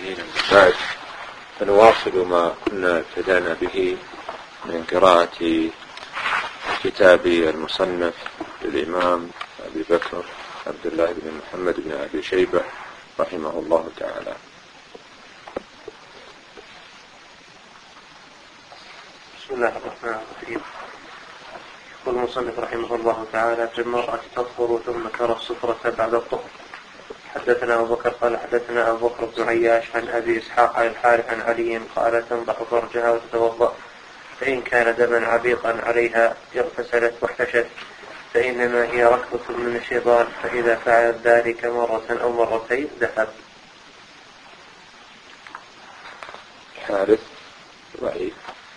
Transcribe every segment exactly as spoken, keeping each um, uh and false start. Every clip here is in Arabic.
المسلمين من بعد، فنواصل ما كنا ابتدأنا به من قراءة كتاب المصنف للإمام أبي بكر عبد الله بن محمد بن أبي شيبة رحمه الله تعالى. بسم الله الرحمن الرحيم. يقول المصنف رحمه الله تعالى: في المرأة تطهر ثم ترى الصفرة بعد الطهر. حدثنا أبو بكر قال حدثنا أبو بكر بن عياش عن أبي إسحاق عن الحارث عن علي قال: تنضح فرجها وتتوضأ، فإن كان دما عبيقا عليها اغتسلت واحتشت، فإنما هي ركضة من الشيطان، فإذا فعلت ذلك مرة أو مرتين ذهب. الحارث ضعيف.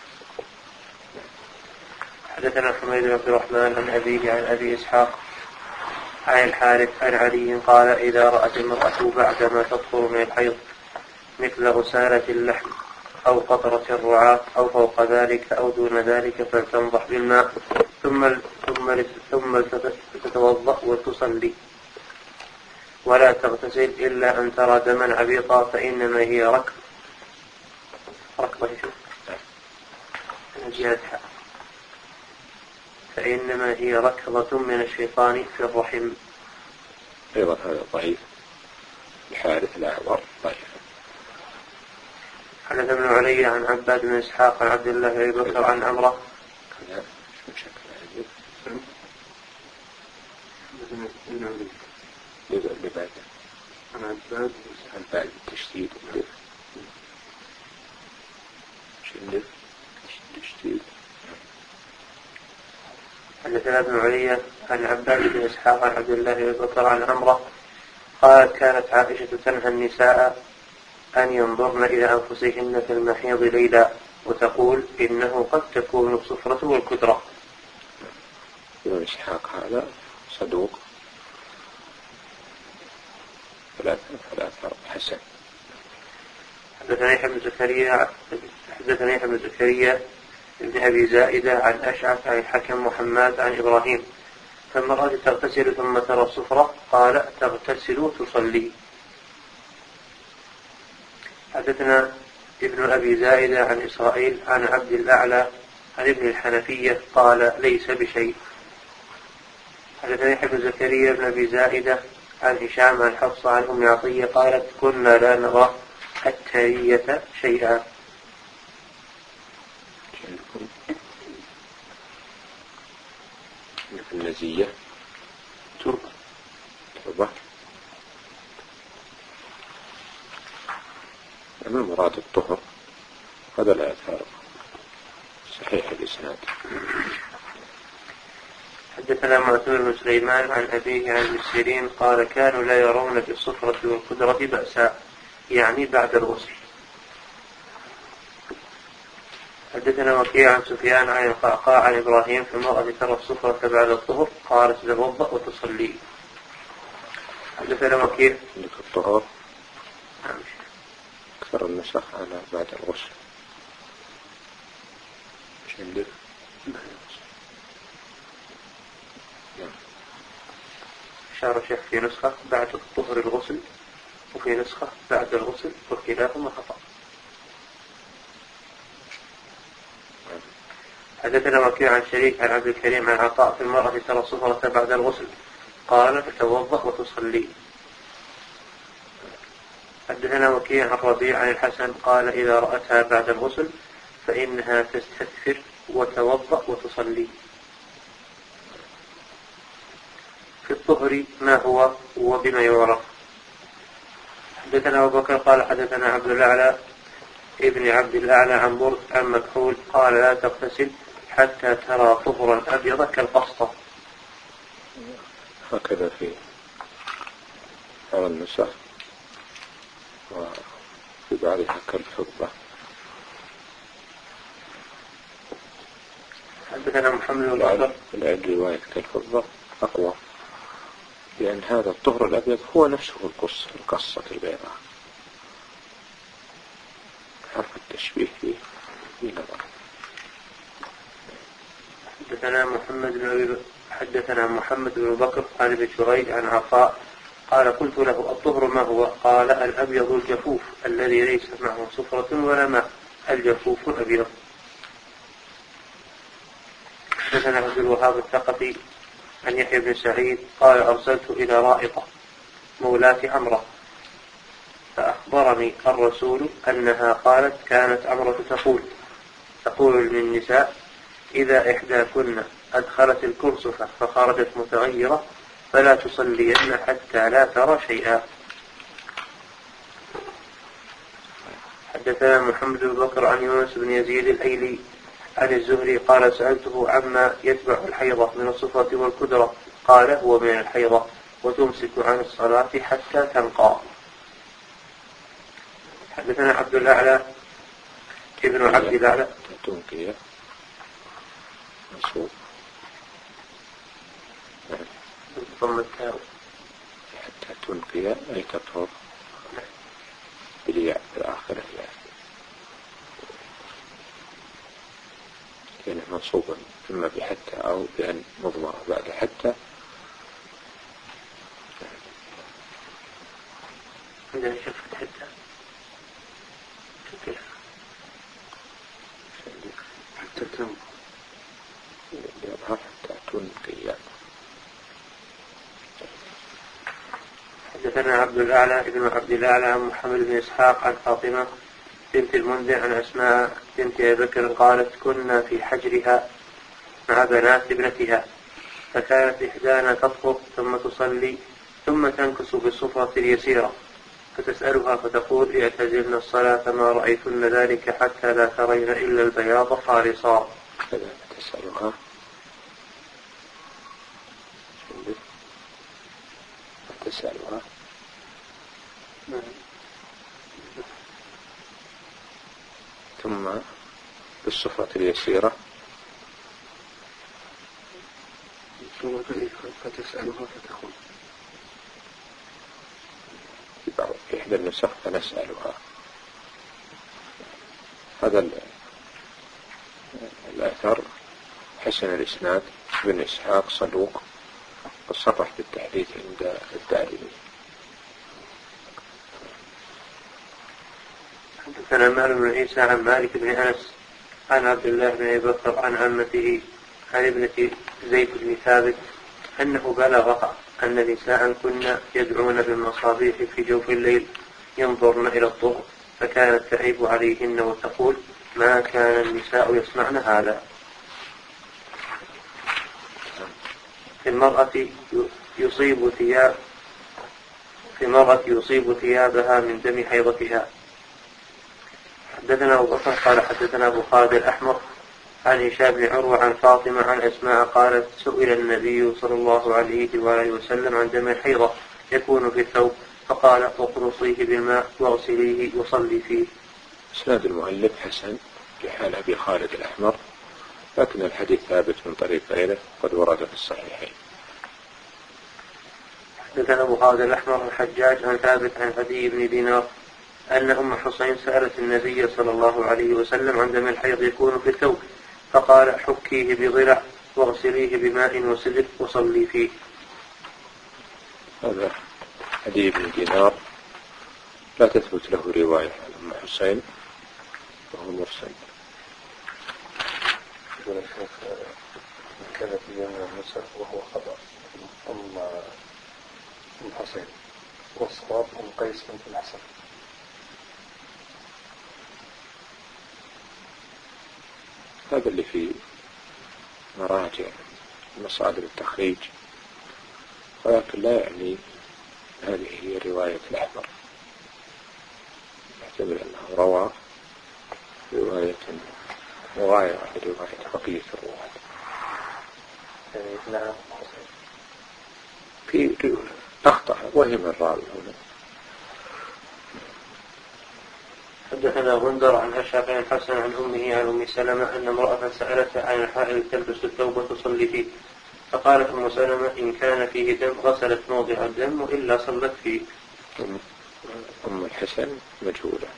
حدثنا حميد بن عبد الرحمن عن أبيه عن أبي إسحاق عن الحارث عن علي قال: إذا رأت المرأة بعدما تطهر من الحيض مثل غسالة اللحم أو قطرة الرعاة أو فوق ذلك أو دون ذلك فلتنضح بالماء ثم ثم ثم تتوضأ وتصلي، ولا تغتسل إلا أن ترى دما عبيقا، فإنما هي ركض ركضة زيادة فإنما هي ركضة من الشيطان في الرحم. أيضا هذا ضعيف. الحارث الأعور ضعيف. حدث ابن علي عن عباد بن إسحاق عن عبد الله بن بكر عن عمرة يبقى اللي بعده عن عباد عن بعد التشديد شدد تشديد. حدثنا ابن علي عن عباد بن إسحاق عن عبد الله بن بكر عن عمرة قالت: كانت عائشة تنهى النساء أن ينظرن إلى أنفسهن في المحيض ليلا، وتقول: إنه قد تكون الصفرة والكدرة. ابن إسحاق هذا صدوق ثلاثة ثلاثة حسن. حدثنا يحيى بن زكريا حدثنا يحيى بن زكريا ابن أبي زائدة عن أشعث عن الحكم محمد عن إبراهيم: فالمرأة تغتسل ثم ترى الصفرة، قال: تغتسل تصلي. حدثنا ابن أبي زائدة عن إسرائيل عن عبد الأعلى عن ابن الحنفية قال: ليس بشيء. حدثنا يحيى بن زكريا بن أبي زائدة عن هشام عن حفصة عن أم عطية قالت: كنا لا نرى التارية شيئا. النزية تربة تربة ما مراد الطهر؟ هذا لا يفارق صحيح الإسناد. حدثنا معتمر بن سليمان عن أبيه عن ابن سيرين قال: كانوا لا يرون في الصفرة والقدرة بأسا، يعني بعد الغسل. حدثنا وكيع عن سفيان عن القعقاع عن إبراهيم: في المرأة ترى الصفرة بعد الطهر، قالت: تتوضأ وتصلي. حدثنا وكيع عندك الطهر أكثر النسخ على بعد الغسل. مش عندك؟ أشار الشيخ في نسخة بعد الطهر الغسل، وفي نسخة بعد الغسل، وكلاهما خطأ. حدثنا وكيع عن شريك عن عبد الكريم عن عطاء: في المرأة ترى الصفرة بعد الغسل، قال: تتوضأ وتصلي. حدثنا وكيع عن ربيع عن الحسن قال: إذا رأتها بعد الغسل فإنها تستكثر وتوضأ وتصلي. في الطهر ما هو وبما يعرف. حدثنا أبو بكر قال حدثنا عبد الأعلى ابن عبد الأعلى عن برد عن مكحول قال: لا تغتسل حتى ترى طهرا أبيض كالقسطة. هكذا في بعض النسخ وفي بعضها كالفضة. حدثنا محمد بن بكر العد رواية كالفضة أقوى، لأن هذا الطهر الأبيض هو نفسه القصة القصة البيضاء. حرف التشبيه فيه نظر. حدثنا محمد بن حدثنا محمد بن بكر عن ابن شريح عن عطاء قال قلت له الطهر ما هو؟ قال الأبيض الجفوف الذي ليس معه صفرة ولا ماء، الجفوف الأبيض. حدثنا عبد الوهاب الثقفي عن يحيى بن سعيد قال أرسلت إلى رائطة مولاة عمرة فأخبرني الرسول أنها قالت كانت عمرة تقول تقول للنساء إذا إحداكن أدخلت الكرسفة فخرجت متغيرة فلا تصلين حتى لا ترى شيئا. حدثنا محمد بن بكر عن يونس بن يزيد الأيلي عن الزهري قال سألته عما يتبع الحيضة من الصفرة والكدرة قال هو من الحيضة وتمسك عن الصلاة حتى تنقى. حدثنا عبد الأعلى ابن عبد الأعلى تنقية منصوب ثم التاء حتى تنقية أي تطهر بالياء في الآخرة يعني منصوبا إما بحتى أو بأن مضمرة بعد حتى. عندنا شفت حتى كيف حتى تنقى يظهر حتى تنقية. حدثنا عبد الأعلى ابن عبد الأعلى عن محمد بن إسحاق عن فاطمة بنت المنذر عن أسماء بنت أبي بكر قالت كنا في حجرها مع بنات ابنتها فكانت إحدانا تطهر ثم تصلي ثم تنكس بالصفرة اليسيرة فتسألها فتقول اعتزلن الصلاة ما رأيتن ذلك حتى لا ترين إلا البياض خالصا. تسألها تسألها ثم بالصفرة اليسيرة فتسألها فتقول في إحدى النسخ فنسألها. هذا الأثر حسن الإسناد بن إسحاق صدوق وصرح بالتحديث عند الدارمي. حدثنا مالك بن عيسى عن مالك بن أنس عن عبد الله بن أبي بكر عن عمته عن ابنة زيد بن ثابت أنه بلغ أن نساء كنا يدعون بالمصابيح في جوف الليل ينظرن إلى الضوء فكانت تعيب عليهن وتقول ما كان النساء يصنعن هذا. في المرأة يصيب ثياب في المرأة يصيب ثيابها من دم حيضتها. حدثنا أبو بكر قال حدثنا أبو خالد الأحمر عن هشام بن عروة عن فاطمة عن أسماء قالت سئل النبي صلى الله عليه وآله وسلم عن دم الحيضة يكون في الثوب فقال اقرصيه بالماء واغسليه وصلي فيه. إسناد المؤلف حسن في حال أبي خالد الأحمر لكن الحديث ثابت من طريق غيره قد ورد في الصحيحين. حدثنا أبو خالد الأحمر الحجاج عن ثابت عن عدي بن دينار أن أم حسين سألت النبي صلى الله عليه وسلم عن دم الحيض يكون في الثوب فقال حكيه بضلع واغسليه بماء وسدر وصلي فيه. هذا عدي بن دينار لا تثبت له رواية عن أم حسين وهو مرسل. كان في يوم النساء وهو خطأ أم أم حسين والصواب أم قيس بنت الحسن. هذا اللي في مراجع مصادر التخريج ولكن لا يعني هذه هي رواية الأحمر يحتمل أنه روى رواية مغايرة لرواية بقية الرواة. نعم في أخطأ وهم الراوي هنا. حدثنا غندر عن أشعث عن حسن عن أمه عن أم سلمة أن امرأة سألت عن الحائض تلبس الثوب وتصلي فيه فقالت أم سلمة إن كان فيه دم غسلت موضع الدم وإلا صلت فيه. أم الحسن مجهولة.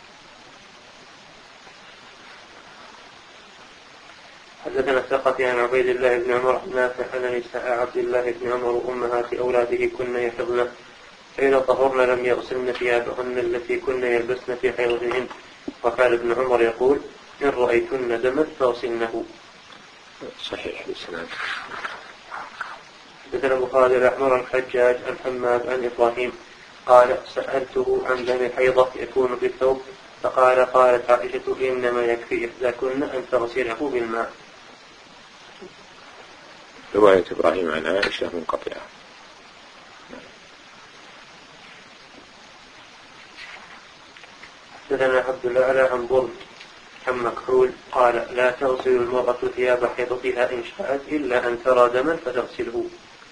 حدثنا الثقة عن عبيد الله بن عمر نافع أن نساء عبد الله بن عمر وأمهات أولاده كن يحضن فإذا طهرن لم يغسلن ثيابهن التي كن يلبسن في حيضهن. وكان ابن عمر يقول إن رأيتن دما فاغسلنه. صحيح الإسناد. حدثنا أبو خالد الأحمر الحجاج عن حماد عن إبراهيم قال سألته عن دم حيضة يكون في الثوب فقال قالت عائشة إنما يكفي إحداكن أن تغسله بالماء. رواية إبراهيم عن عائشة منقطعة. حدثنا عبد الأعلى عن برد عن مكحول قال لا تغسل المرأة ثياب حيضتها إن شاءت إلا أن ترى دما فتغسله.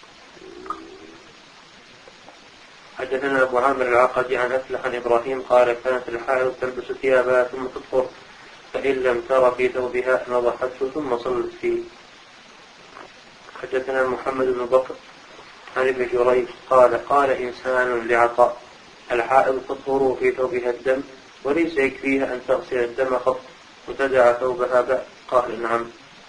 حدثنا أبو عامر العقدي عن أفلح عن إبراهيم قال كانت الحائض تلبس ثيابها ثم تطهر فإن لم تر في ثوبها نضحته ثم صلت فيه. حدثنا محمد بن بكر عن ابن جريج قال قال إنسان لعطاء الحائض تطهر في ثوبها الدم وليس يكفيها أن تغسل الدم قط وتدع ثوبها بعد. قال نعم.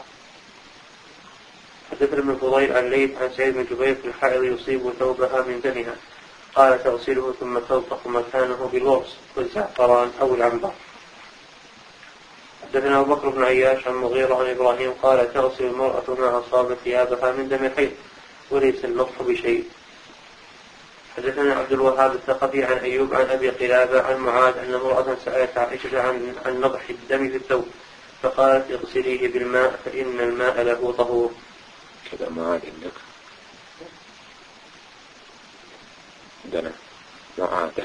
حدثنا ابن فضيل عن ليث عن سعيد بن جبير في الحائض يصيب ثوبها من دمها قال تغسله ثم تلطخ مكانه بالورس والزعفران أو العنبر. حدثنا أبو بكر بن عياش عن مغيرة عن إبراهيم قال تغسل المرأة ما أصاب ثيابها من دم حيض وليس المطح بشيء. حدثنا عبد الوهاب الثقفي عن أيوب عن أبي قلابة عن معاذ أن امرأة سألت عائشة عن, عن نضح الدم في الثوب فقالت اغسليه بالماء فإن الماء له طهور. كذا معاذ عندك عندنا معاذ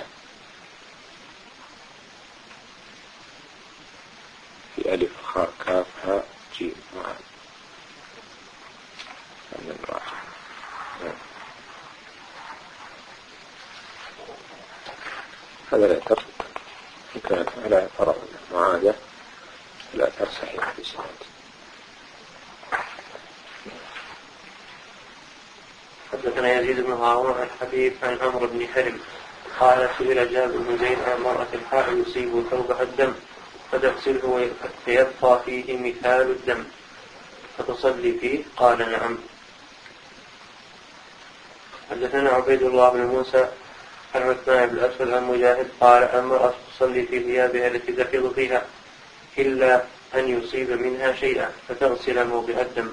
في ألف خاء كاف هاء جيم معاذ من راح. هذا لا تر إن كانت على فرض معاذ لا تر صحيح بسناد. حدثنا يزيد بن هارون الحبيب عن عمرو بن حرم قال سئل جابر بن زيد عن امرأة الحائض يصيب ثوبها الدم فتغسله فيبقى فيه مثال الدم فتصلي فيه قال نعم. حدثنا عبيد الله بن موسى عن عثمان بن الأسود عن مجاهد قال المرأة تصلي في ثيابها التي تفيض فيها إلا أن يصيب منها شيئا فتغسل موضع الدم.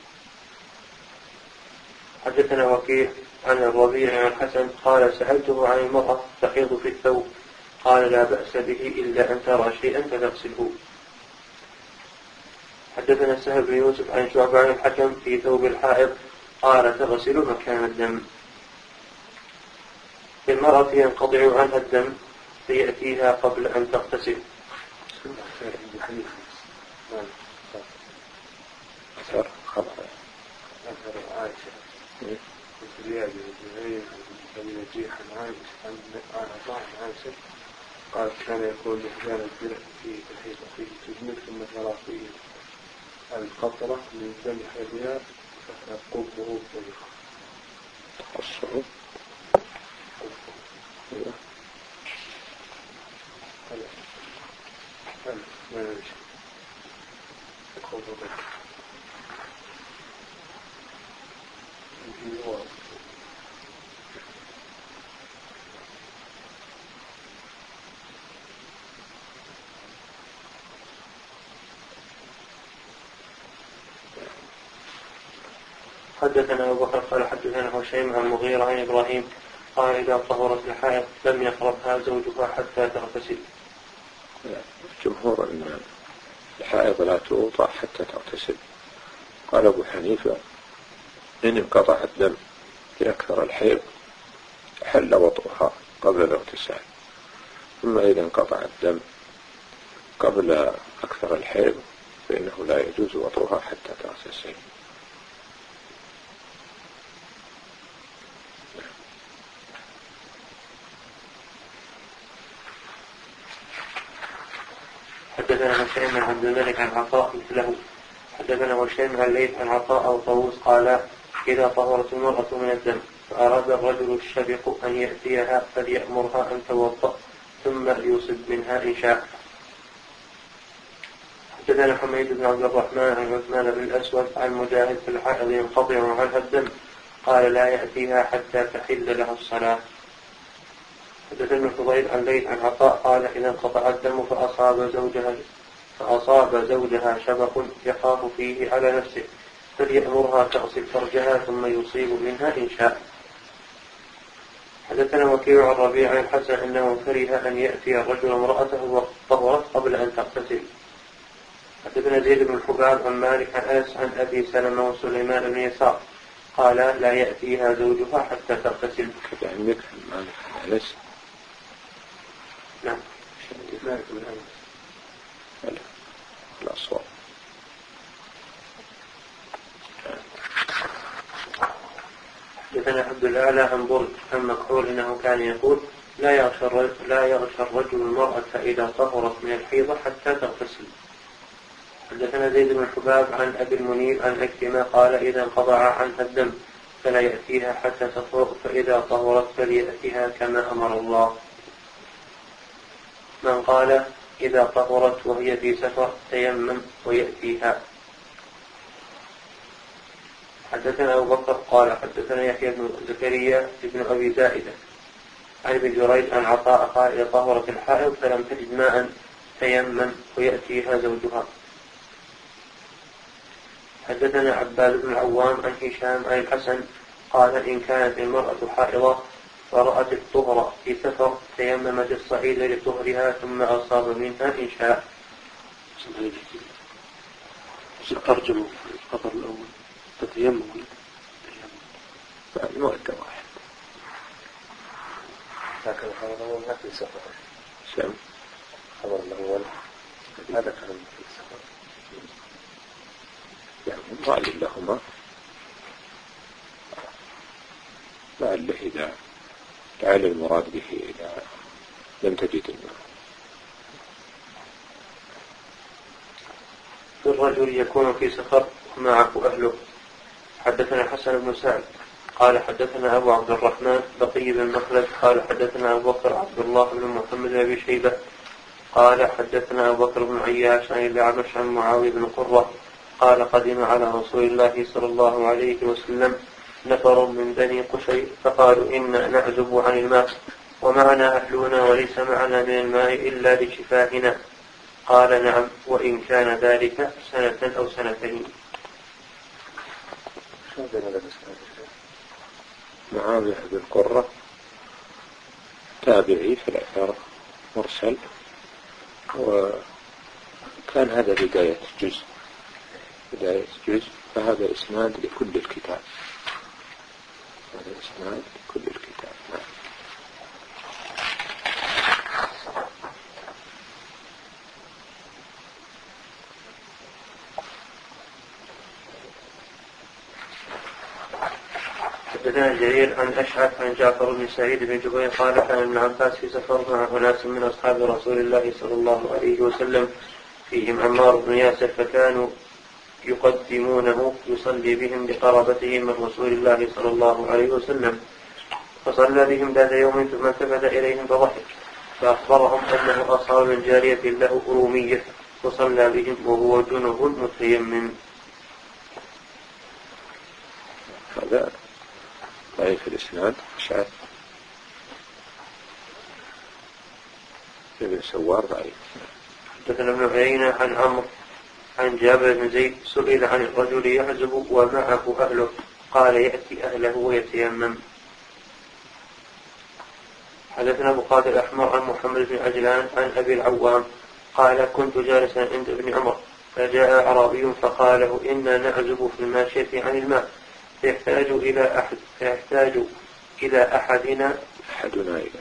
حدثنا وكيع عن الربيع عن الحسن قال سألته عن المرأة تحيض في الثوب قال لا بأس به إلا أن ترى شيئا فتغسله. حدثنا سهل بن يوسف عن شعبة عن الحكم في ثوب الحائض قال تغسل مكان الدم. المرأة ينقطع عنها الدم فيأتيها قبل أن تغتسل. أثر خبر أثر عائشة وزيادة وزهير ومن نجيح عن عائشة قال كان يقول لحجان الدرع في تحيط فيه تجمل ثم ترى فيه القطرة من دم حيضها فتقبه طريقا تقصه هلا هلا ما نمشي تقبه طريقا حدثنا أبو بكر قال حدثنا هشيم عن مغيرة عن إبراهيم قال إذا طهرت الحائض لم يقربها زوجها حتى تغتسل. جمهور أن الحائض لا توضع حتى تغتسل. قال أبو حنيفة إن انقطع الدم في أكثر الحيض حل وطئها قبل الاغتسال، ثم إذا انقطع الدم قبل أكثر الحيض فإنه لا يجوز وطئها حتى تغتسل. حدثنا هشيم عن عبد الملك عن عطاء مثله. حدثنا هشيم عن ليث عن عطاء أو طاووس قال إذا طهرت المرأة من الدم فأراد الرجل الشبق أن يأتيها فليأمرها أن توضأ ثم يصب منها إن شاء. حدثنا حميد بن عبد الرحمن عن عثمان بن الأسود عن مجاهد في الحائض ينقطع عنها الدم قال لا يأتيها حتى تحل له الصلاة. حدثنا الفضيل عن ليث عن عطاء قال إذا انقطع الدم فأصاب زوجها فأصاب زوجها شبق يخاف فيه على نفسه فليأمرها تغسل فرجها ثم يصيب منها إن شاء. حدثنا وكيع الربيع عن الحسن أنه كره أن يأتي الرجل امرأته وطهرت قبل أن تغتسل. حدثنا زيد بن الحباب عن مالك عن أنس عن أبي سلمة وسليمان بن يسار قال لا يأتيها زوجها حتى تغتسل. عندك مالك عن أنس؟ نعم. مالك بن أنس. لا الأصوات. حدثنا عبد الأعلى عن برد عن مكحول إنه كان يقول لا يغشى الرجل, لا يغشى الرجل المرأة إذا طهرت من الحيضة حتى تغتسل. حدثنا زيد بن الحباب عن أبي المنير عن عكرمة قال إذا انقطع عنها الدم فلا يأتيها حتى تطهر فإذا طهرت فليأتيها كما أمر الله. من قال إذا طهرت وهي في سفر تيمم ويأتيها. حدثنا أبو بكر قال حدثنا يحيى بن زكريا بن أبي زائدة عن ابن جريج عن عطاء قال إذا طهرت الحائض فلم تجد ماء تيمم ويأتيها زوجها. حدثنا عباد بن العوام عن هشام عن الحسن قال إن كانت المرأة حائضة فرأت الطهر في سفر تيممت الصعيد لطهرها ثم أصاب منها إن شاء. ترجموا الخبر الأول تتيمم بعد مؤدى واحد. لكن الخبر الأول ما في سفر. سم. الخبر الأول هذا كان في سفر. يعني ضال لهما لعله إذا لعل المراد به إذا لم تجد الماء. الرجل يكون في سفر معه أهله. حدثنا حسن بن سعد قال حدثنا أبو عبد الرحمن بقي بن مخلد قال حدثنا أبو بكر عبد الله بن محمد بن أبي شيبة قال حدثنا أبو بكر بن عياش عن الأعمش عن معاوية بن قرة قال قدم على رسول الله صلى الله عليه وسلم نفر من بني قشي فقالوا إنا نعزب عن الماء ومعنا أهلنا وليس معنا من الماء إلا لشفائنا. قال نعم وإن كان ذلك سنة أو سنتين. معاوية بن قرة تابعي في الأثر مرسل وكان هذا بداية جزء بداية جزء فهذا إسناد لكل الكتاب. هذا إسناد لكل الكتاب. نعم. حدثنا جرير عن أشعث عن جعفر بن سعيد بن جبير قال كان ابن عباس في سفر مع أناس من أصحاب رسول الله صلى الله عليه وسلم فيهم عمار بن ياسر فكانوا يقدمونه يصلي بهم لقرابته من رسول الله صلى الله عليه وسلم فصلى بهم ذات يوم ثم التفت إليهم فضحك فأخبرهم أنه أصاب من جارية له أرومية وصلى بهم وهو جنب متيمم. هذا ضعيف الإسناد أشعث ابن سوار ضعيف. حدثنا ابن عيينة عن عمرو عن جابر بن زيد سئل عن الرجل يعزب ومعه أهله قال يأتي أهله ويتيمم. حدثنا أبو قاتل الأحمر عن محمد بن عجلان عن أبي العوام قال كنت جالسا عند ابن عمر فجاء أعرابي فقال له إنا نعزب في الماشية عن الماء فيحتاج إلى أحد فيحتاج إلى أحدنا أحدنا إلى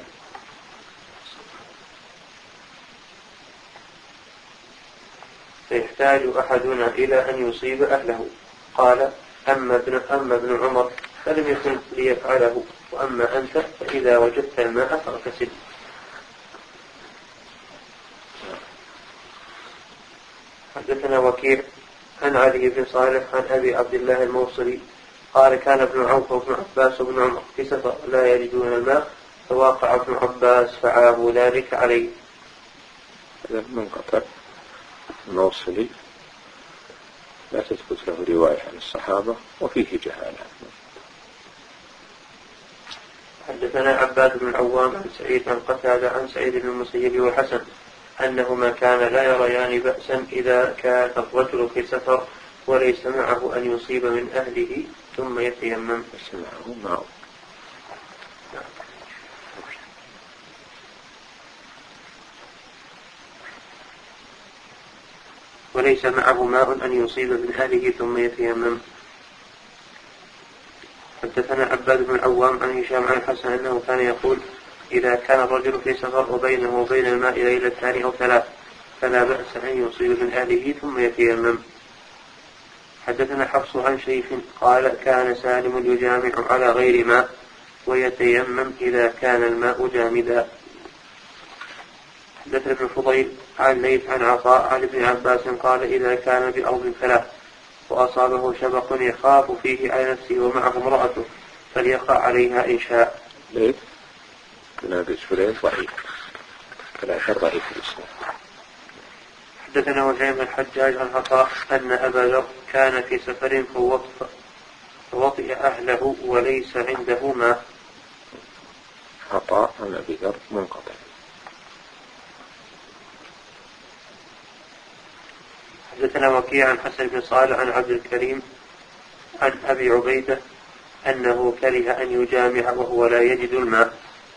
فيحتاج أحدنا إلى أن يصيب أهله. قال أما ابن, أما ابن عمر فلم يكن ليفعله وأما أنت فإذا وجدت الماء فاغتسل. حدثنا وكيع عن علي بن صالح عن أبي عبد الله الموصلي قال كان ابن عوف وابن عباس وابن عمر في سفر لا يجدون الماء فواقع ابن عباس فعابوا ذلك عليه. هذا منقطع الموصلي لا تثبت له رواية عن الصحابة وفيه جهالة. حدثنا عباد بن العوام عن سعيد عن قتادة عن سعيد بن المسيب وحسن أنهما كان لا يريان بأسا إذا كان الرجل في سفر وليس معه أن يصيب من أهله ثم يتيمم. معه معه وليس معه ماء أن يصيب من أهله ثم يتيمم. حدثنا عباد بن العوام عن هشام عن الحسن أنه كان يقول إذا كان الرجل في سفر وبينه وبين الماء ليلتان أو ثلاث فلا بأس أن يصيب من أهله ثم يتيمم. حدثنا حفص عن شيخ قال كان سالم يجامع على غير ماء ويتيمم إذا كان الماء جامدا. حدثنا ابن فضيل عن ليث عن عطاء عن ابن عباس قال إذا كان بأرض ثلاث وأصابه شبق يخاف فيه على نفسه ومعه امرأته فليقع عليها إن شاء. ليث كنابس فلين ضعيف ثلاثة ضعيف الإسلام. حدثنا وهيب بن الحجاج عن عطاء أن أبا ذر كان في سفر فوطئ أهله وليس عنده ماء. عطاء عن أبي ذر منقطع. حدثنا وكيع عن حسن بن صالح عن عبد الكريم عن أبي عبيدة أنه كره أن يجامع وهو لا يجد الماء.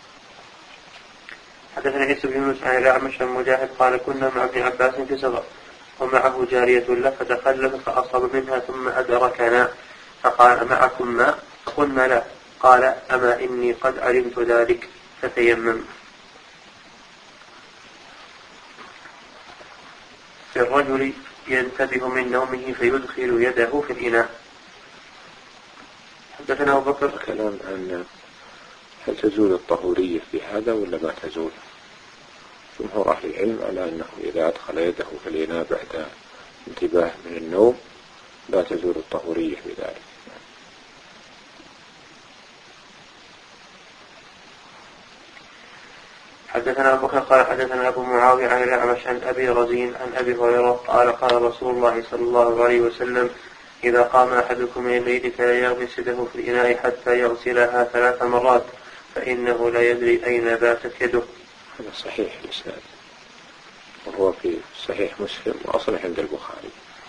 حدثنا عيسى بن يونس عن الأعمش عن مجاهد قال كنا مع ابن عباس في سفر ومعه جارية له فتخلف فأصاب منها ثم أدركنا فقال معكم ماء؟ قلنا لا. قال أما إني قد علمت ذلك فتيمم. في الرجل ينتبه من نومه فيدخل يده في الإناء. حدثنا أبو بكر. كلام عن هل تزول الطهورية في هذا ولا ما تزول؟ جمهور أهل العلم على أنه إذا أدخل يده في الإناء بعد انتباه من النوم لا تزول الطهورية بذلك. حدثنا أبو بكر قال حدثنا أبو معاوية عن الأعمش عن أبي رزين عن أبي هريرة قال قال رسول الله صلى الله عليه وسلم إذا قام أحدكم من الليل فلا يغمس يده في الإناء حتى يغسلها ثلاث مرات فإنه لا يدري أين باتت يده. هذا صحيح الإسناد وهو في صحيح مسلم وأصله عند البخاري.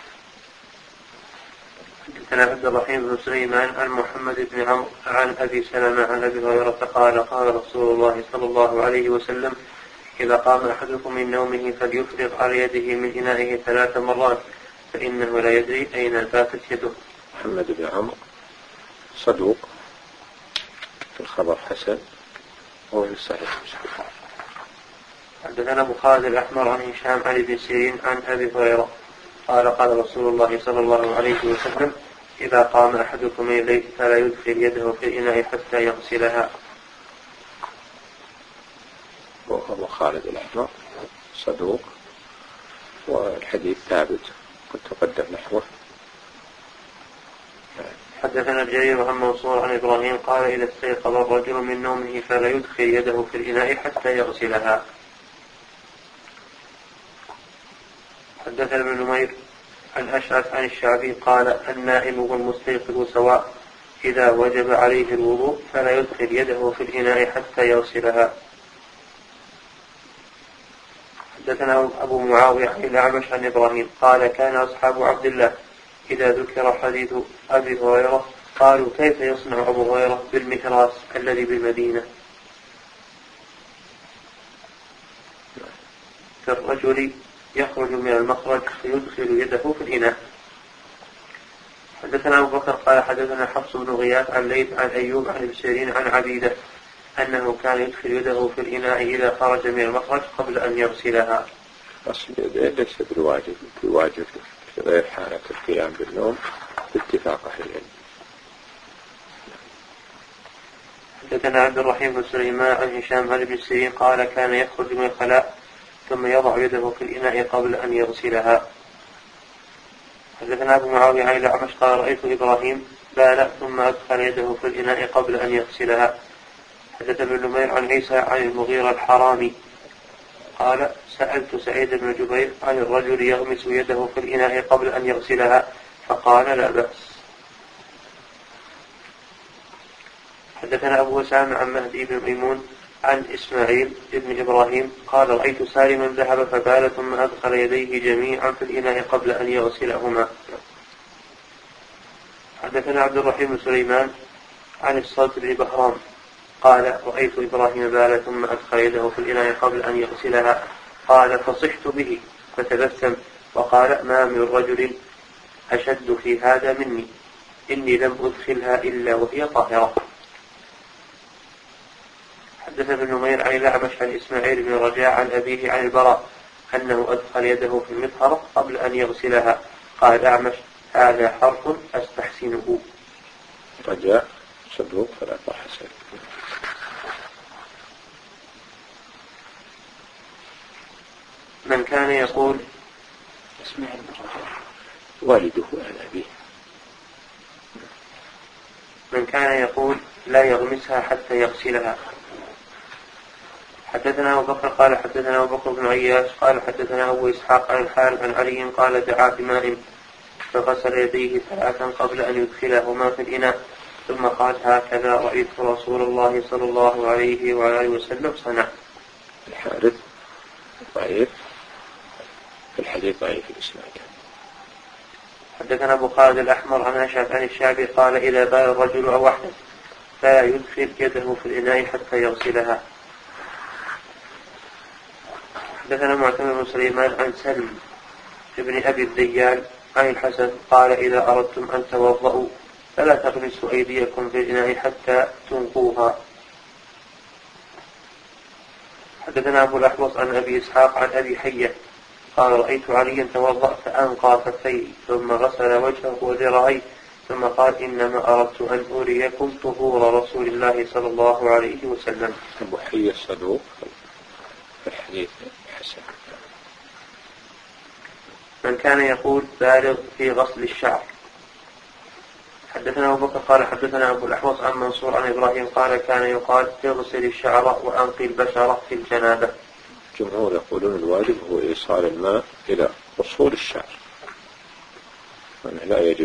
حدثنا عبد الرحيم بن سليمان عن محمد بن عمرو عن أبي سلمة عن أبي هريرة قال قال رسول الله صلى الله عليه وسلم إذا قام أحدكم من نومه فليفرغ على يده من إنائه ثلاث مرات فإنه لا يدري أين باتت يده. محمد بن عمرو صدوق في الخبر حسن وهو في الصحيح مسلم. حدثنا أبو خالد الأحمر عن هشام عن ابن سيرين عن أبي هريرة قال قال رسول الله صلى الله عليه وسلم إذا قام أحدكم من الليل فلا يدخل يده في الإناء حتى يغسلها. وأبو خالد الأحمر صدوق والحديث ثابت قد تقدم نحوه. حدثنا الجرير عن منصور عن إبراهيم قال إذا استيقظ الرجل من نومه فلا يدخل يده في الإناء حتى يغسلها. حدثنا ابن نمير عن أشعث عن الشعبي قال النائم والمستيقظ سواء إذا وجب عليه الوضوء فلا يدخل يده في الإناء حتى يغسلها. حدثنا أبو معاوية عن الأعمش عن إبراهيم قال كان أصحاب عبد الله إذا ذكر حديث أبي هريرة قالوا كيف يصنع أبو هريرة بالمكراس الذي بالمدينة. كالرجل يخرج من المخرج فيدخل يده في الإناء. حدثنا أبو بكر قال حدثنا حفص بن غياث عن ليث عن أيوب عن ابن سيرين عن عبيدة أنه كان يدخل يده في الإناء إذا خرج من المخرج قبل أن يغسلها. أصل ليس بالواجب بالواجب في غير حالة القيام بالنوم باتفاق أهل العلم. حدثنا عبد الرحيم بن سليمان عن هشام عن ابن سيرين قال كان يخرج من الخلاء ثم يضع يده في الإناء قبل أن يغسلها. حدثنا أبو معاوية عن الأعمش قال رأيت إبراهيم بال ثم أدخل يده في الإناء قبل أن يغسلها. حدثنا ابن نمير عن عيسى عن المغيرة الحرامي قال سألت سعيد بن جبير عن الرجل يغمس يده في الإناء قبل أن يغسلها فقال لا بأس. حدثنا أبو أسامة عن مهدي بن ميمون عن إسماعيل بن إبراهيم قال رأيت سالما ذهب فبال ثم أدخل يديه جميعا في الإناء قبل أن يغسلهما. حدثنا عبد الرحيم بن سليمان عن الصلت بن بهرام قال رأيت إبراهيم بال ثم أدخل يده في الإناء قبل أن يغسلها قال فصحت به فتبسم وقال ما من رجل أشد في هذا مني إني لم أدخلها إلا وهي طاهرة. حدثنا ابن نمير عن الأعمش عن إسماعيل بن رجاء عن أبيه عن البراء أنه أدخل يده في المطهرة قبل أن يغسلها. قال الأعمش هذا حرف أستحسنه. رجاء صدوق فلا تحسن. من كان يقول إسماعيل بن رجاء والده عن أبيه. من كان يقول لا يغمسها حتى يغسلها. حدثنا أبو بكر قال حدثنا أبو بكر بن عياش قال حدثنا أبو إسحاق عن الحارث عن علي قال دعا بماء فغسل يديه ثلاثا قبل أن يدخلهما في الإناء ثم قال هكذا رأيت رسول الله صلى الله عليه وآله وسلم صنع. الحارث ضعيف في الحديث ضعيف الإسناد. حدثنا أبو خالد الأحمر عن أشعث عن الشعبي قال إذا بال الرجل أو أحدث فلا يدخل يده في الإناء حتى يغسلها. حدثنا معتمر بن سليمان عن سلم ابن أبي الديال عن الحسن قال إذا أردتم أن توضؤوا فلا تغمسوا أيديكم في الإناء حتى تنقوها. حدثنا أبو الأحوص عن أبي إسحاق عن أبي حية قال رأيت عليا توضأ فأنقى كفيه ثم غسل وجهه وذراعيه ثم قال إنما أردت أن أريكم طهور رسول الله صلى الله عليه وسلم. أبو حية صدوق في الحديث حسن. من كان يقول بالغ في غسل الشعر. حدثنا أبو بكر قال حدثنا أبو الأحوص عن منصور عن إبراهيم قال كان يقال اغسل الشعر وأنقي البشرة في الجنابة. جمهور يقولون الواجب هو إيصال الماء إلى أصول الشعر، يعني لا يجب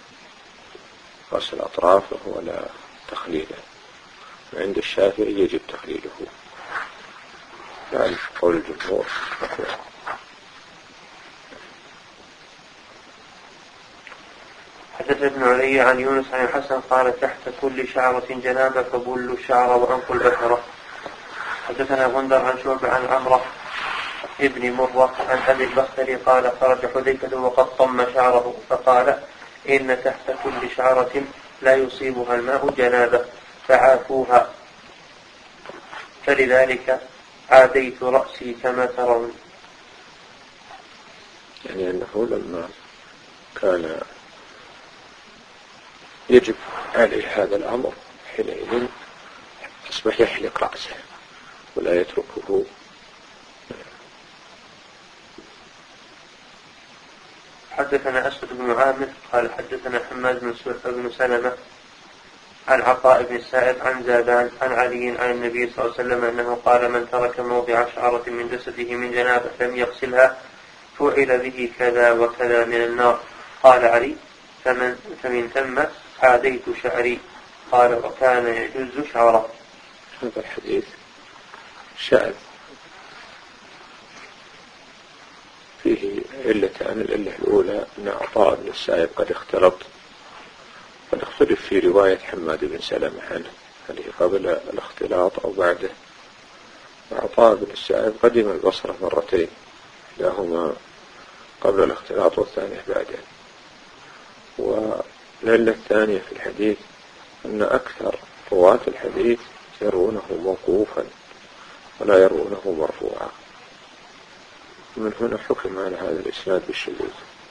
غسل أطرافه ولا تخليله. عند الشافعي يجب تخليله، يعني قول الجمهور. حدث ابن علي عن يونس عن الحسن قال تحت كل شعرة جنابة فبلوا الشعر وأنقوا البشرة. حدثنا غندر عن شعبة عن عمرو ابن مرة عن أبي البختري قال خرج حذيفة وقد طم شعره فقال إن تحت كل شعرة لا يصيبها الماء جنابة فعافوها فلذلك عاديت رأسي كما ترون. يعني أنه لما كان يجب عليه هذا الأمر حينئذ أصبح يحلق رأسه ولا يتركه. حدثنا أسود بن عامر قال حدثنا حماد بن سلمة عن عطاء بن السائب عن زادان عن علي عن النبي صلى الله عليه وسلم أنه قال من ترك موضع شعرة من جسده من جنابة لم يغسلها فعل به كذا وكذا من النار. قال علي فمن, فمن ثم عاديت شعري. قال وكان يجز شعره. هذا الحديث شاذ فيه علتان. العلة الأولى أن عطاء بن السائب قد اختلط، قد اختلف في رواية حماد بن سلمة عنه هل هي قبل الاختلاط أو بعده. عطاء بن السائب قدم البصرة مرتين، إحداهما قبل الاختلاط والثانية بعده. والعلة الثانية في الحديث أن أكثر رواة الحديث يرونه موقوفا ولا يرونه مرفوعا، من هنا حكم على هذا الإسناد بالشذوذ.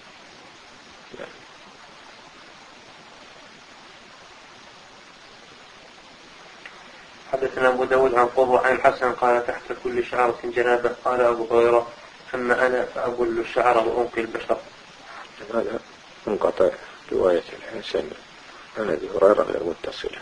حدثنا أبو داود عن قرة عن الحسن قال تحت كل شعرة جنابة. قال أبو هريرة أما أنا فأبل الشعر وأنقي البشر. هذا منقطع رواية الحسن عن أبي هريرة غير متصلة.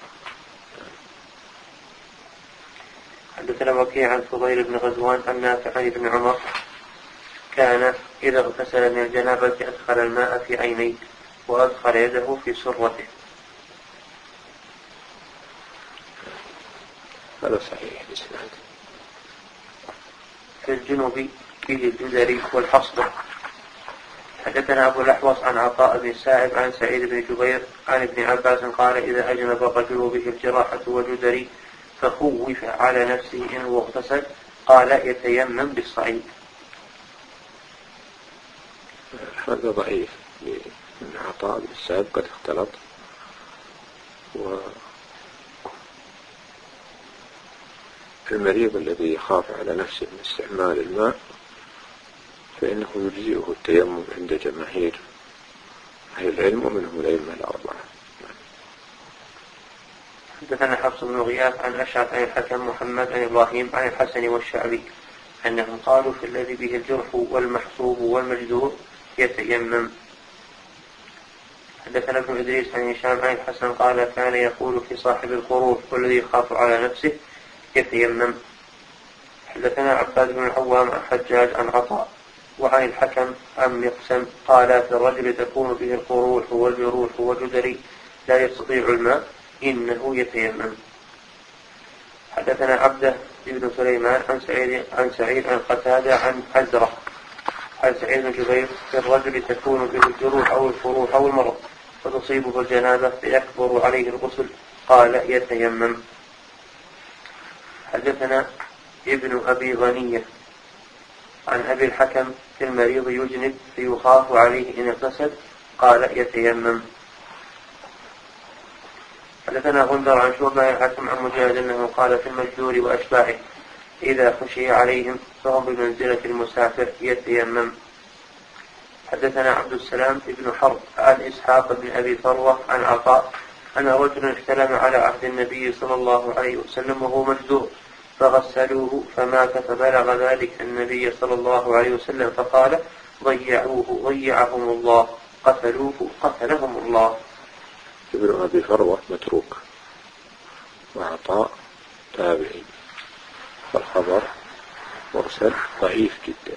حدثنا وكيع عن فضيل بن غزوان عن نافع عن ابن عمر كان إذا اغتسل من الجنابة أدخل الماء في عينيه وأدخل يده في سرته. هذا صحيح الإسناد. في الجنوب فيه الجزري والحصبة. حدثنا أبو الأحوص عن عطاء بن السائب عن سعيد بن جبير عن ابن عباس قال إذا أجنب الرجل به الجراحة والجدري فخوف على نفسه إن واغتسل قال يتيمم بالصعيد. هذا ضعيف من عطاء بن السائب قد اختلط، والمريض الذي يخاف على نفسه من استعمال الماء فإنه يجزئه التيمم عند جماهير أهل العلم ومنهم الأئمة الأربعة. حدثنا حفص بن غياث عن أشعث عن الحكم محمد عن إبراهيم عن الحسن والشعبي أنهم قالوا في الذي به الجرح والمحصوب والمجذور يتيمم. حدثنا ابن إدريس عن هشام عن الحسن قال كان يقول في صاحب القروح والذي يخاف على نفسه يتيمم. حدثنا عباد بن العوام عن حجاج عن عطاء وعن الحكم عن مقسم قال في الرجل تكون به القروح والجروح والجدري لا يستطيع الماء إنه يتيمم. حدثنا عبده بن سليمان عن سعيد عن سعيد عن قتادة عن حزرة عن سعيد بن جبير في الرجل تكون به الجروح أو القروح أو المرض فتصيبه الجنابة فيكبر عليه الغسل قال يتيمم. حدثنا ابن أبي غنية عن أبي الحكم في المريض يجنب فيخاف عليه إن اغتسل قال يتيمم. حدثنا غندر عن شعبة الحكم عن مجاهد أنه قال في المجدور وأشباهه إذا خشي عليهم فهم بمنزلة المسافر يتيمم. حدثنا عبد السلام بن حرب عن إسحاق بن أبي فروة عن عطاء أن رجلا احتلم على عهد النبي صلى الله عليه وسلم وهو مجدور فغسلوه فمات فبلغ ذلك النبي صلى الله عليه وسلم فقال ضيعوه ضيعهم الله قتلوه قتلهم الله. ابن أبي فروة متروك وعطاء تابعي والخبر مرسل ضعيف جدا.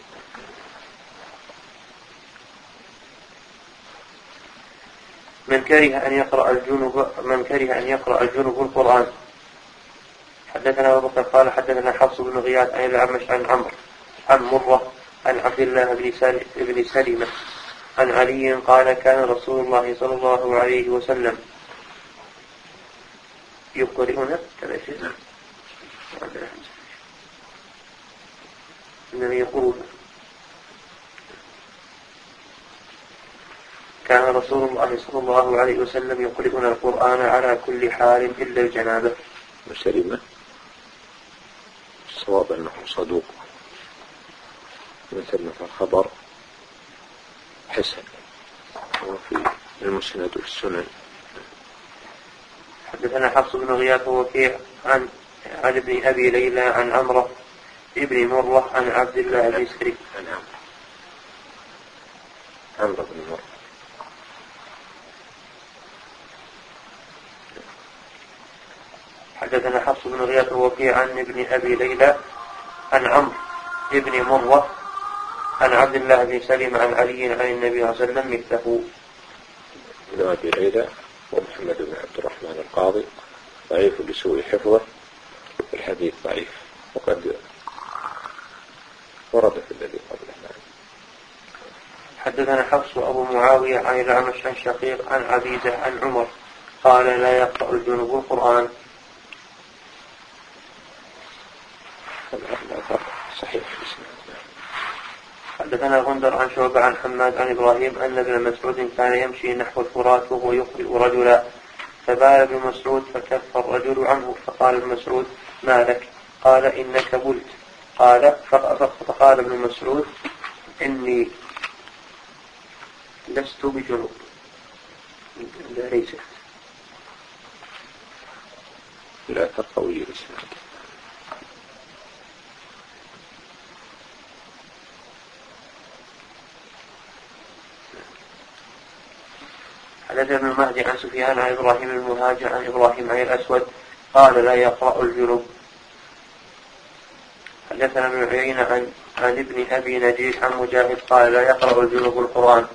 من كره أن يقرأ الجنوب من كره أن يقرأ الجنوب القرآن. حدثنا أبو بكر قال حدثنا حفص بن غياث عن الأعمش عن عمرو عن مرة عن عبد الله بن سلمة عن علي قال كان رسول الله صلى الله عليه وسلم يقرئنا كذا شيء إنما يقول كان رسول الله صلى الله عليه وسلم يقرئنا القرآن على كل حال إلا الجنابة. مسلمة الصواب أنه صدوق مثل مثل خبر حسن وفي المسند والسنن. حدثنا حفص بن غياث ووكيع عن عن ابن أبي ليلى عن عمرو ابن مرة عن عبد الله بن سري عن عمرو عمرو بن مرة. حدثنا حفص بن غياث ووكيع عن ابن أبي ليلى عن عمرو ابن مرة عن عبد الله بن سليم عن علي عن النبي صلى الله عليه وسلم مثله. ابن أبي ليلى ومحمد بن عبد الرحمن القاضي ضعيف لسوء حفظه الحديث ضعيف وقد ورد في الذي قبله. حدثنا حفص وأبو معاوية عن الأعمش عن شقيق عن عبيدة عن عمر قال لا يقرأ الجنوب القرآن. صحيح. حدثنا غندر عن شعبة عن حماد عن إبراهيم أن ابن مسعود كان يمشي نحو الفرات وهو يقرئ رجلا فبال ابن مسعود فكف الرجل عنه فقال ابن مسعود ما لك؟ قال إنك بلت. قال فقال ابن مسعود إني لست بجنوب. ليست لا تقوي الإسناد. حدثنا ابن مهدي عن سفيان عن إبراهيم المهاجر عن إبراهيم عن الأسود قال لا يقرأ الجنوب. حدثنا ابن عيينة عن عن ابن أبي نجيح عن مجاهد قال لا يقرأ الجنوب القرآن.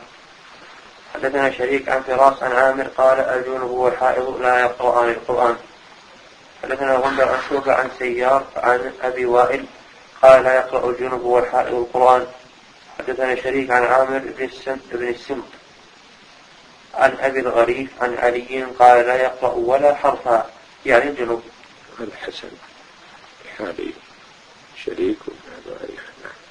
حدثنا شريك عن فراس عن عامر قال الجنوب والحائض لا يقرأان القرآن. حدثنا غندر عن شعبة عن سيار عن أبي وائل قال لا يقرأ الجنب والحائض القرآن. حدثنا شريك عن عامر بن السمط عن أبي الغريف عن علي قال لا يقرأ ولا حرفا يعني الجنب. الحسن حالي شريك وابن غريف.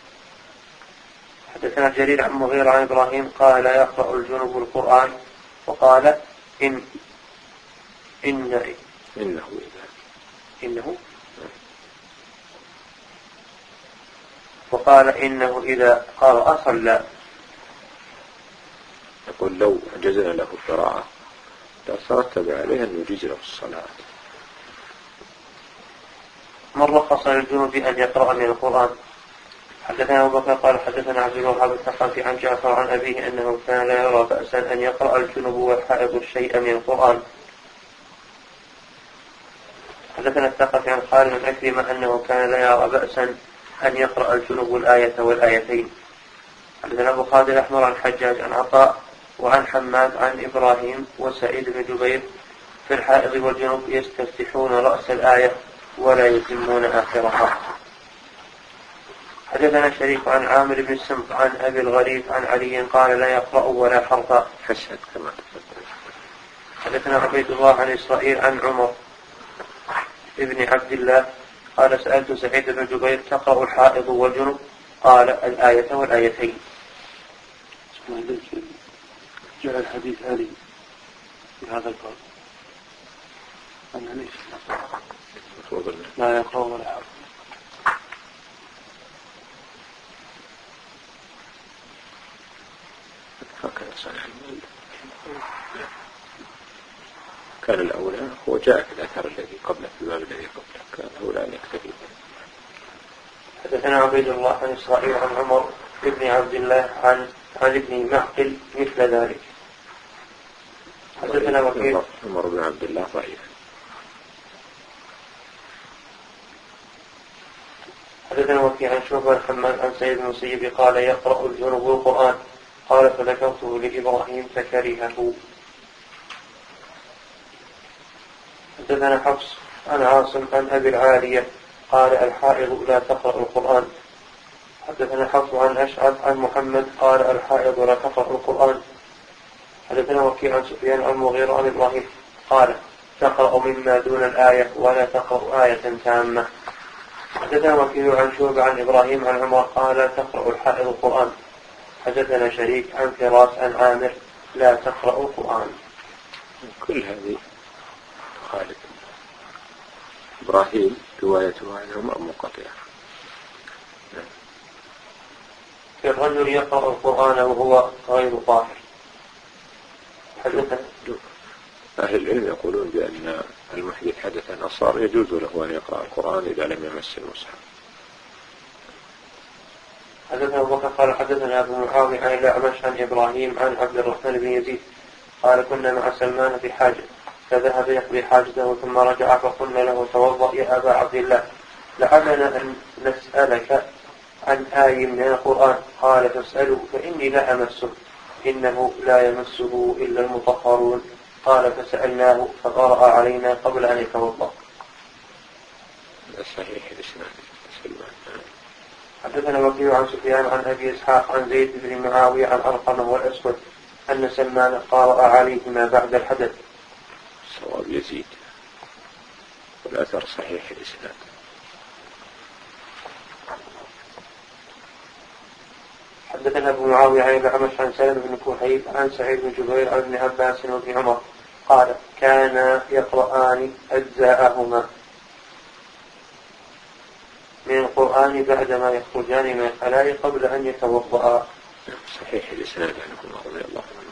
حدثنا جرير عن مغيرة عن إبراهيم قال لا يقرأ الجنب القرآن وقال إن إن إنه إنه وقال إنه إذا قرأ صلى. يقول لو أجزنا له القراءة ترتب عليه أن يجيز له الصلاة. من رخص للجنوب أن يقرأ من القرآن. حدثنا أبو بكر قال حدثنا عبد الوهاب الثقفي عن جعفر عن أبيه أنه كان لا يرى بأسا أن يقرأ الجنوب والحائض الشيء من القرآن. حدثنا الثقفي عن خالد بن عكرمة أنه كان لا يرى بأسا أن يقرأ الجنوب الآية والآيتين. حدثنا أبو خالد الأحمر عن حجاج عن عطاء وعن حماد عن إبراهيم وسعيد بن جبير في الحائض والجنوب يستفتحون رأس الآية ولا يتمون آخرها. حدثنا شريك عن عامر بن السمط عن أبي الغريف عن علي قال لا يقرأ ولا حرفا. حسن كما حدثنا عبيد الله عن إسرائيل عن عمر ابن عبد الله قال سألت سعيد بن جبير تقرأ الحائض والجنوب قال الآية والآيتين. جاء الحديث هذه في هذا القول أن لا يقرأ ولا حرف. كان الأولى هو جاء في الأثر الذي قبله في الباب الذي قبله كان الأولى أن يكتفي. حدثنا عبيد الله عن إسرائيل عن عمر ابن عبد الله عن عن ابن معقل مثل ذلك. حدثنا وكيل عمر بن عبد الله ضعيف. حدثنا وكيل عن شعبة عن حماد عن سيد المسيب قال يقرأ الجنوب القرآن قال فذكرته لإبراهيم فكرهه. حدثنا حفص عن عاصم عن أبي العالية قال الحائض لا تقرأ القرآن. حدثنا حفص عن أشعث عن محمد قال الحائض لا تقرأ القرآن. حدثنا وكيع عن سفيان عن مغيرة عن إبراهيم قال تقرأ مما دون الآية ولا تقرأ آية تامة. حدثنا وكيع عن شعبة عن إبراهيم عن عمر قال تقرأ الحائض القرآن. حدثنا شريك عن فراس عن عامر لا تقرأ القرآن. كل هذه خالد إبراهيم روايته عنهم منقطعة. في الرجل يقرأ القرآن وهو غير طاهر. حدثنا أهل العلم يقولون بأن المحدث حدثا أصغر يجوز له أن يقرأ القرآن إذا لم يمس المصحف. حدثنا أبو بكر قال حدثنا أبو معاوية عن الأعمش عن إبراهيم عن عبد الرحمن بن يزيد قال كنا مع سلمان في حاجة فذهب يقضي حاجته ثم رجع فقلنا له توضأ يا أبا عبد الله لعلنا أن نسألك عن آية من القرآن قال فاسألوا فإني لا أمسه إنه لا يمسه إلا المطهرون قال فسألناه فقرأ علينا قبل أن يتوضأ. صحيح الإسناد. حدثنا وكيع عن سفيان عن أبي إسحاق عن زيد بن معاوية عن أرقم والأسود أن سلمان قرأ عليهما بعد الحدث. صواب يزيد والأثر صحيح الإسناد. حدثنا أبو معاوية عن الأعمش عن سالم بن كهيب عن سعيد بن جبير عن ابن عباس وابن عمر قال كان يقرآن أجزاءهما من القرآن بعدما يخرجان من الخلاء قبل أن يتوضأ. صحيح الإسناد عنكم رضي الله عنه.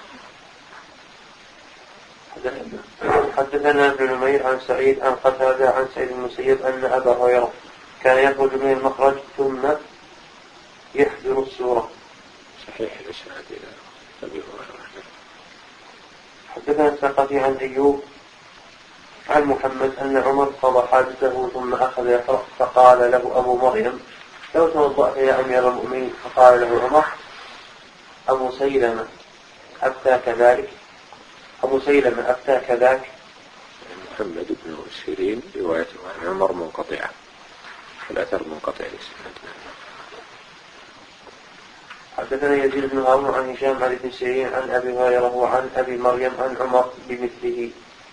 حدثنا ابن نمير عن سعيد عن قتادة عن سعيد المسيب أن أبا هريرة كان يخرج من المخرج ثم يحضر السورة. صحيح الإسناد إلى أبي هريرة. حدثنا الثقفي عن أيوب عن محمد أن عمر قضى حاجته ثم أخذ يقرأ فقال له أبو مريم لو توضأت يا أمير المؤمنين فقال له عمر أبو سيلمة أفتى كذلك أبو سيلمة أفتى كذاك محمد بن سيرين روايته عن عمر منقطعة، الأثر منقطع الإسناد. حدثنا يزيد بن هارون عن هشام عن ابن سيرين عن أبي هريرة وعن أبي مريم عن عمر بمثله.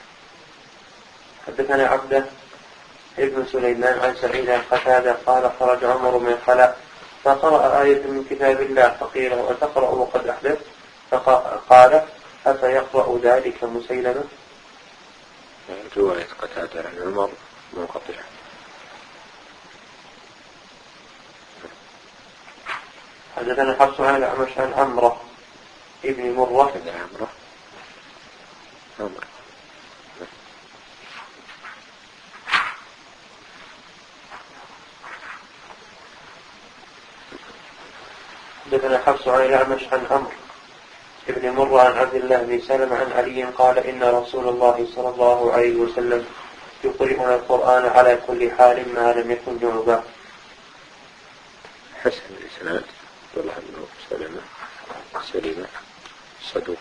حدثنا عبده ابن سليمان عن سعيد عن قتادة قال خرج عمر من الخلاء فقرأ آية من كتاب الله فقيل له أتقرأ وقد أحدث؟ فقال أفيقرأ ذلك مسيلمة؟ رواية قتادة عن عمر منقطعة. حدثنا حفص عن الأعمش عن عمرو ابن مرة كذا عمرو عمرو حدثنا حفص عن الأعمش عن عمرو ابن مرة عن عبد الله بن سلمة عن علي قال إن رسول الله صلى الله عليه وسلم يقرئنا القرآن على كل حال ما لم يكن جنبا. حسن الإسناد. عبد الله بن سلمة سلمة صدوق.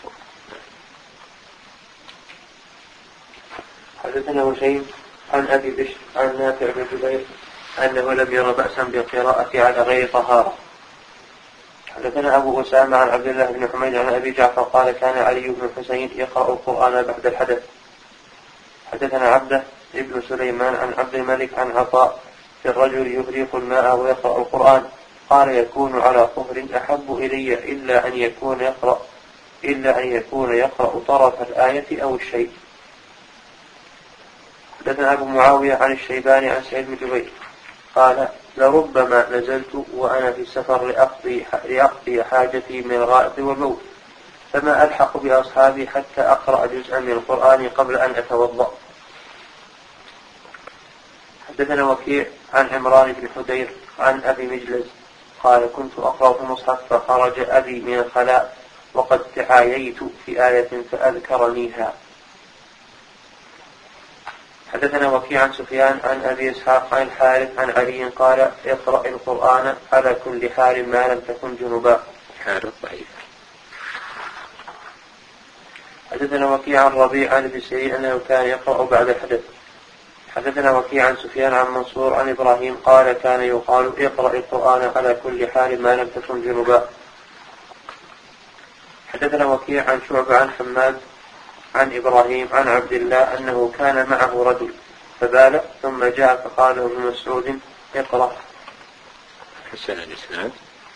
حدثنا هشيم عن أبي بشر عن نافع بن جبير أنه لم ير بأسا بالقراءة على غير طهارة. حدثنا أبو أسامة عن عبد الله بن حميد عن أبي جعفر قال كان علي بن الحسين يقرأ القرآن بعد الحدث. حدثنا عبده ابن سليمان عن عبد الملك عن عطاء في الرجل يغرق الماء ويقرأ القرآن قال يكون على طهر أحب إلي إلا أن يكون يقرأ إلا أن يكون يقرأ طرف الآية أو الشيء. حدثنا أبو معاوية عن الشيباني عن سعيد بن جبير قال لربما نزلت وأنا في السفر لأقضي, لأقضي حاجتي من الغائط والبول فما ألحق بأصحابي حتى أقرأ جزءا من القرآن قبل أن أتوضأ. حدثنا وكيع عن عمران بن حدير عن أبي مجلس قال كنت أقرأ في المصحف فخرج أبي من الخلاء وقد تعاييت في آية فأذكرنيها. حدثنا وكيع عن سفيان عن أبي إسحاق عن الحارث عن علي قال اقرأ القرآن على كل حال ما لم تكن جنبا. حارث ضعيف. حدثنا وكيع عن ربيع عن ابن سيرين أنه كان يقرأ بعد الحدث. حدثنا وكيع عن سفيان عن منصور عن إبراهيم قال كان يقال اقرأ القرآن على كل حال ما لم تكن جنبا. حدثنا وكيع عن شعبة عن حماد عن إبراهيم عن عبد الله أنه كان معه رجل فبال ثم جاء فقال له ابن مسعود اقرأ. حسن الإسناد.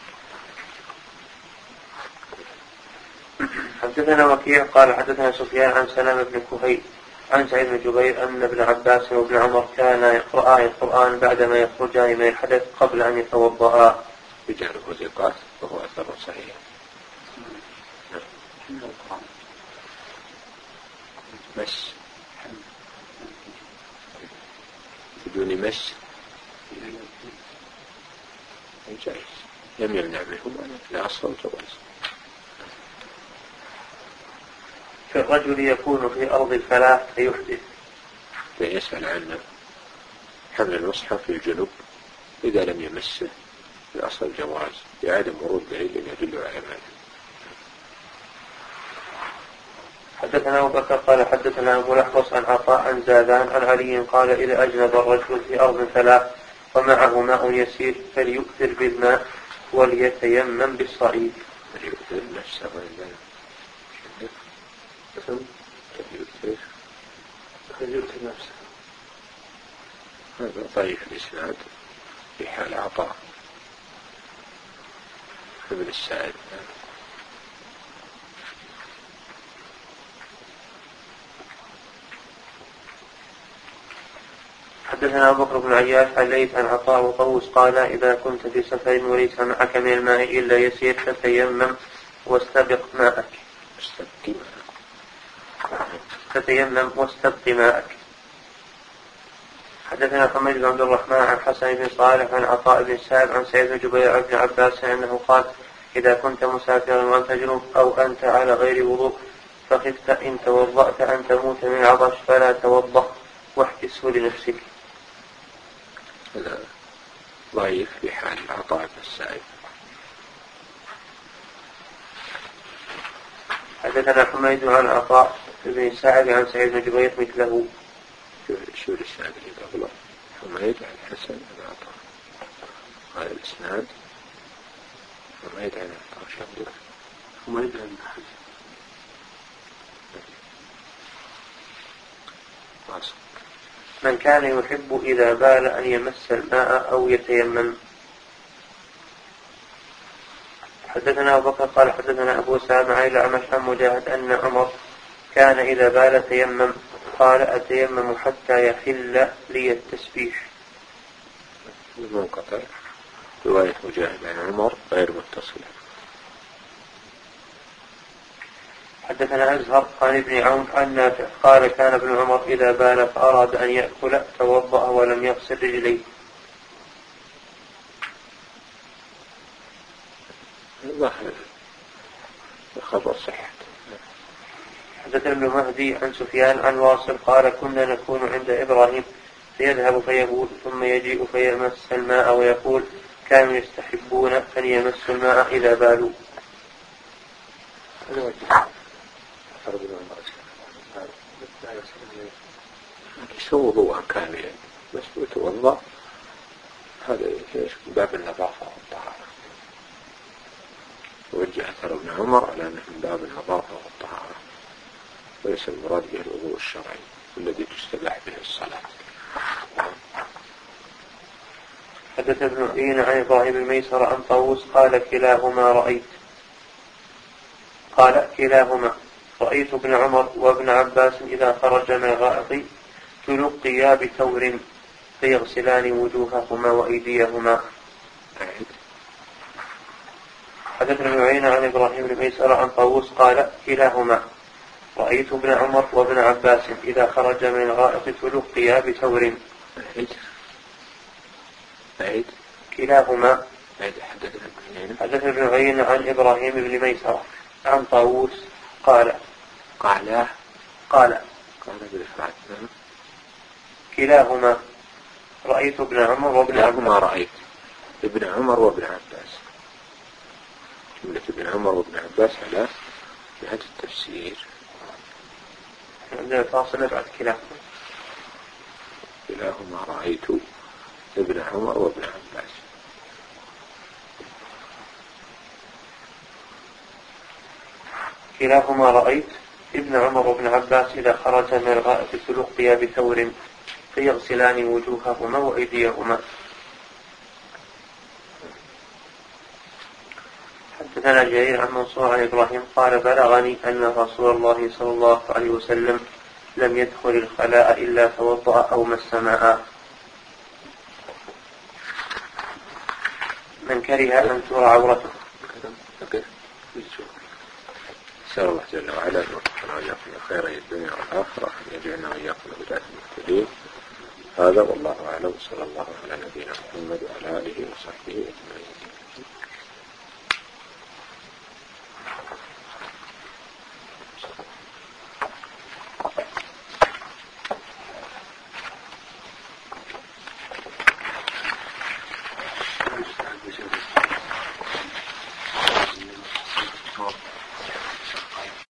حدثنا وكيع قال حدثنا سفيان عن سلام بن كهيل عن سعيد بن جبير أن ابن عباس وابن عمر كانا يقرآن القرآن بعدما يخرجان من الحدث قبل أن يتوضأ. رجاله ثقات وهو أثر صحيح. مس بدون مس جائز لم يمنع منه لا أصل جواز. فالرجل يكون في أرض الفلاح فيحدث. يسأل عن حمل المصحف في الجنوب إذا لم يمسه الأصل جواز لعدم ورود دليل يدل على ذلك. حدثنا أبو بكر قال حدثنا أبو الأحوص عن عطاء عن زادان عن علي قال إذا أجنب الرجل في أرض فلاح ومعه ماء يسير فليؤثر بالماء وليتيمم بالصعيد. فليؤثر نفسه فليؤثر فليؤثر نفسه. هذا ضعيف الإسناد في حال عطاء ابن السائب. حدثنا أبو بكر بن عياش عن ليث عن عطاء وطوس قال إذا كنت في سفر وليس معك من الماء إلا يسير فتيمم واستبق ماءك. فتيمم واستبق ماءك. حدثنا محمد بن عبد الرحمن عن حسن بن صالح عن عطاء بن السائب عن سعيد بن جبير بن عباس أنه قال إذا كنت مسافرا وأنت جنوب أو أنت على غير وضوء فخفت إن توضأت أن تموت من العطش فلا توضأ واحبسه لنفسك. هذا ضعيف في حال عطاء بن السائب. حدثنا حميد عن عطاء بن السائب عن سعيد بن جبير مثله. حميد عن حسن عن عطاء. هذا الإسناد حميد عن عطاء. شو حميد عن حسن. من كان يحب إذا بال أن يمس الماء أو يتيمم. حدثنا أبو بكر قال حدثنا أبو سامع عن الأعمش عن مجاهد أن عمر كان إذا بال تيمم قال أتيمم حتى يحل لي التسبيح. منقطع. رواية مجاهد عن عمر غير متصلة. حدثنا أزهر عن ابن عون عن نافع قال كان ابن عمر إذا بال فأراد أن يأكل توضأ ولم يغسل رجليه. ظاهر الخبر صحة. حدثنا ابن مهدي عن سفيان عن واصل قال كنا نكون عند إبراهيم فيذهب فيبول ثم يجيء فيمس الماء ويقول كانوا يستحبون أن يمسوا الماء إذا بالوا. شو وضوء كاملا بس يتوضأ هذا من باب النظافة والطهارة. وجه أثر ابن عمر على أنه من باب النظافة والطهارة وليس المراد به الوضوء الشرعي الذي تستباح به الصلاة. حدث ابن عيينة عن إبراهيم الميسر عن طاووس قال كلاهما رأيت قال كلاهما رأيت ابن عمر وابن عباس إذا خرج من الغائط تلقيا بثور فيغسلان وجوههما وأيديهما. حدثنا ابن عيينة عن إبراهيم الميسر عن طاووس قال كلاهما رأيت ابن عمر وابن عباس إذا خرج من الغائط تلقيا بثور. أعيد كلاهما. حدثنا ابن عيينة عن إبراهيم بن ميسر عن طاووس قال قال قال قال بالإفراد. كلاهما رأيت ابن عمر وابن عباس. ما رأيت ابن عمر وابن عباس. جملة ابن عمر وابن عباس على جهة التفسير. عندنا فاصلة بعد كلاهما. كلاهما رأيت ابن عمر وابن عباس. كلاهما رأيت ابن عمر وابن عباس إذا خرج من الغائط تلقيا بثور فيغسلان وجوههما وأيديهما. حدثنا جرير عن منصور عن إبراهيم قال بلغني أن رسول الله صلى الله عليه وسلم لم يدخل الخلاء إلا توضأ أو مس ماء. من كره أن ترى عورته. نسأل الله جل وعلا أن يوفقنا وإياكم لخير الدنيا والآخرة وأن يجعلنا وإياكم هداة المهتدين. هذا والله أعلم. صلى الله على نبينا محمد وعلى آله وصحبه أجمعين.